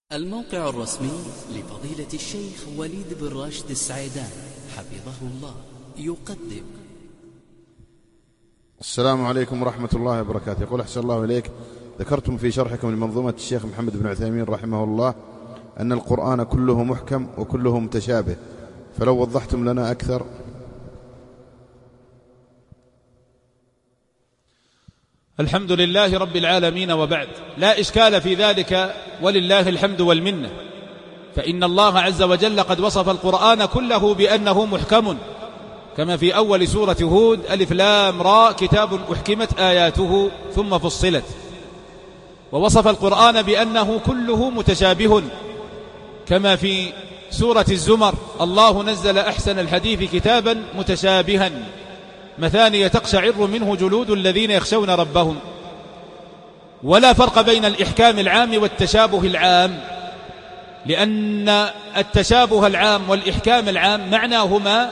الموقع الرسمي لفضيلة الشيخ وليد بن راشد السعيدان حفظه الله يقدم. السلام عليكم ورحمة الله وبركاته. يقول أحسن الله إليك، ذكرتم في شرحكم لمنظومة الشيخ محمد بن عثيمين رحمه الله أن القرآن كله محكم وكله متشابه، فلو وضحتم لنا أكثر. الحمد لله رب العالمين، وبعد، لا إشكال في ذلك ولله الحمد والمنة، فإن الله عز وجل قد وصف القرآن كله بأنه محكم، كما في أول سورة هود: ألف لام را كتاب أحكمت آياته ثم فصلت. ووصف القرآن بأنه كله متشابه، كما في سورة الزمر: الله نزل أحسن الحديث كتابا متشابها مثانية تقشعر منه جلود الذين يخشون ربهم. ولا فرق بين الإحكام العام والتشابه العام، لأن التشابه العام والإحكام العام معناهما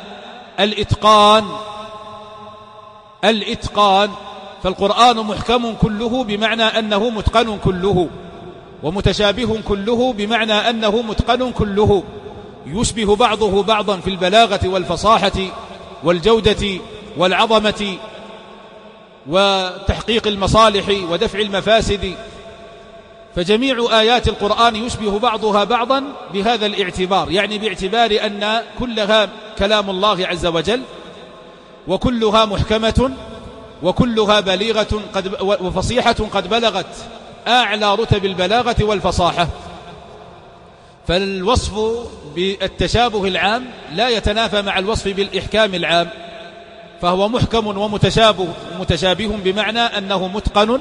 الإتقان. فالقرآن محكم كله بمعنى أنه متقن كله، ومتشابه كله بمعنى أنه متقن كله، يشبه بعضه بعضا في البلاغة والفصاحة والجودة والعظمة وتحقيق المصالح ودفع المفاسد. فجميع آيات القرآن يشبه بعضها بعضا بهذا الاعتبار، يعني باعتبار أن كلها كلام الله عز وجل، وكلها محكمة، وكلها بليغة وفصيحة قد بلغت أعلى رتب البلاغة والفصاحة. فالوصف بالتشابه العام لا يتنافى مع الوصف بالإحكام العام، فهو محكم ومتشابه بمعنى أنه متقن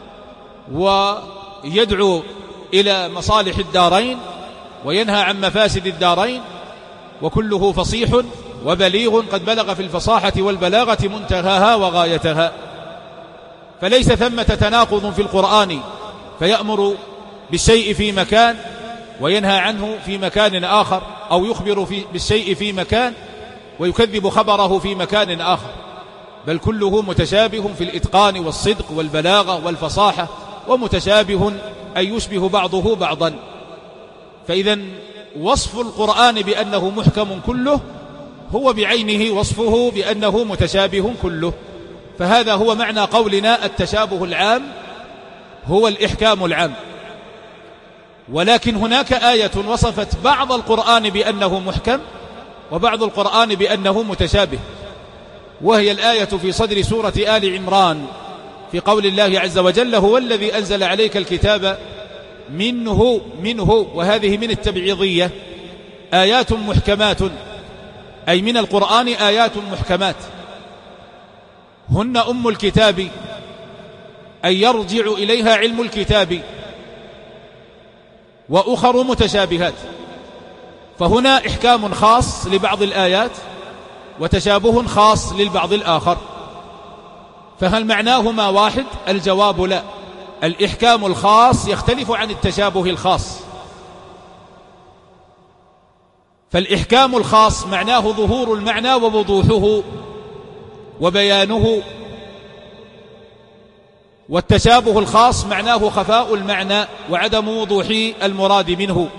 ويدعو إلى مصالح الدارين وينهى عن مفاسد الدارين، وكله فصيح وبليغ قد بلغ في الفصاحة والبلاغة منتهاها وغايتها. فليس ثمة تناقض في القرآن فيأمر بالشيء في مكان وينهى عنه في مكان آخر، أو يخبر بالشيء في مكان ويكذب خبره في مكان آخر، بل كله متشابه في الإتقان والصدق والبلاغة والفصاحة، ومتشابه أي يشبه بعضه بعضا. فإذا وصف القرآن بأنه محكم كله هو بعينه وصفه بأنه متشابه كله. فهذا هو معنى قولنا التشابه العام هو الإحكام العام. ولكن هناك آية وصفت بعض القرآن بأنه محكم وبعض القرآن بأنه متشابه، وهي الآية في صدر سورة آل عمران في قول الله عز وجل: هو الذي أنزل عليك الكتاب منه، وهذه من التبعيضية، آيات محكمات، أي من القرآن آيات محكمات هن أم الكتاب، أي يرجع إليها علم الكتاب، وأخر متشابهات. فهنا إحكام خاص لبعض الآيات وتشابه خاص للبعض الآخر. فهل معناهما واحد؟ الجواب لا، الإحكام الخاص يختلف عن التشابه الخاص. فالإحكام الخاص معناه ظهور المعنى ووضوحه وبيانه، والتشابه الخاص معناه خفاء المعنى وعدم وضوح المراد منه.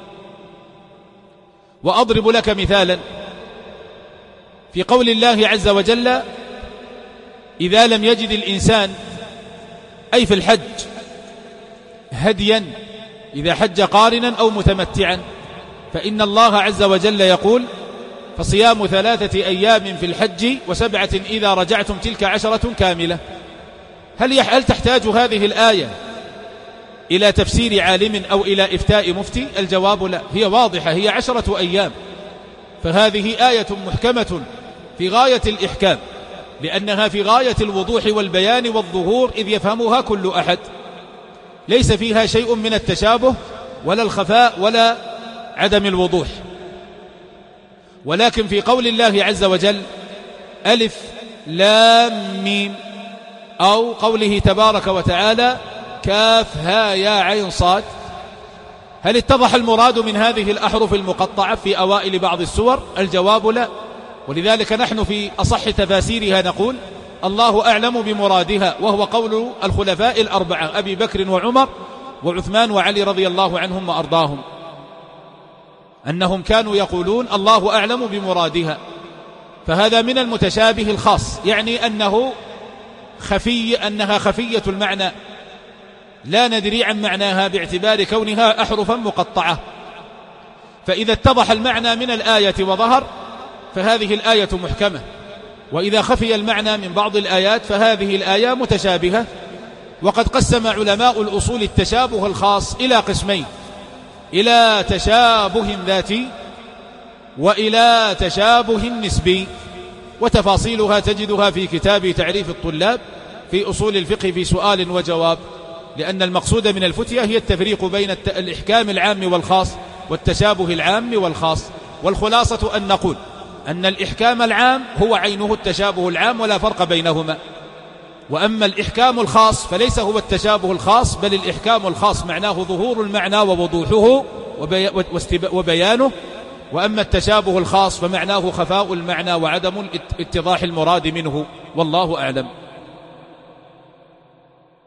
وأضرب لك مثالا في قول الله عز وجل: إذا لم يجد الإنسان، أي في الحج، هديا إذا حج قارنا أو متمتعا، فإن الله عز وجل يقول: فصيام 3 أيام في الحج و7 إذا رجعتم تلك 10 كاملة. هل تحتاج هذه الآية إلى تفسير عالم أو إلى إفتاء مفتي؟ الجواب لا، هي واضحة، هي 10 أيام. فهذه آية محكمة في غاية الإحكام، لأنها في غاية الوضوح والبيان والظهور، إذ يفهمها كل أحد، ليس فيها شيء من التشابه ولا الخفاء ولا عدم الوضوح. ولكن في قول الله عز وجل: ألف لام ميم، أو قوله تبارك وتعالى: كاف ها يا عين صاد، هل اتضح المراد من هذه الأحرف المقطعة في أوائل بعض السور؟ الجواب لا. ولذلك نحن في أصح تفاسيرها نقول: الله أعلم بمرادها، وهو قول الخلفاء 4 أبي بكر وعمر وعثمان وعلي رضي الله عنهم وأرضاهم، أنهم كانوا يقولون الله أعلم بمرادها. فهذا من المتشابه الخاص، يعني أنها خفية المعنى، لا ندري عن معناها باعتبار كونها أحرفا مقطعة. فإذا اتضح المعنى من الآية وظهر فهذه الآية محكمة، وإذا خفي المعنى من بعض الآيات فهذه الآية متشابهة. وقد قسم علماء الأصول التشابه الخاص إلى قسمين: إلى تشابه ذاتي وإلى تشابه نسبي، وتفاصيلها تجدها في كتاب تعريف الطلاب في أصول الفقه في سؤال وجواب، لأن المقصود من الفتية هي التفريق بين الإحكام العام والخاص والتشابه العام والخاص. والخلاصة أن نقول أن الإحكام العام هو عينه التشابه العام ولا فرق بينهما، وأما الإحكام الخاص فليس هو التشابه الخاص، بل الإحكام الخاص معناه ظهور المعنى ووضوحه وبيانه، وأما التشابه الخاص فمعناه خفاء المعنى وعدم اتضاح المراد منه، والله أعلم.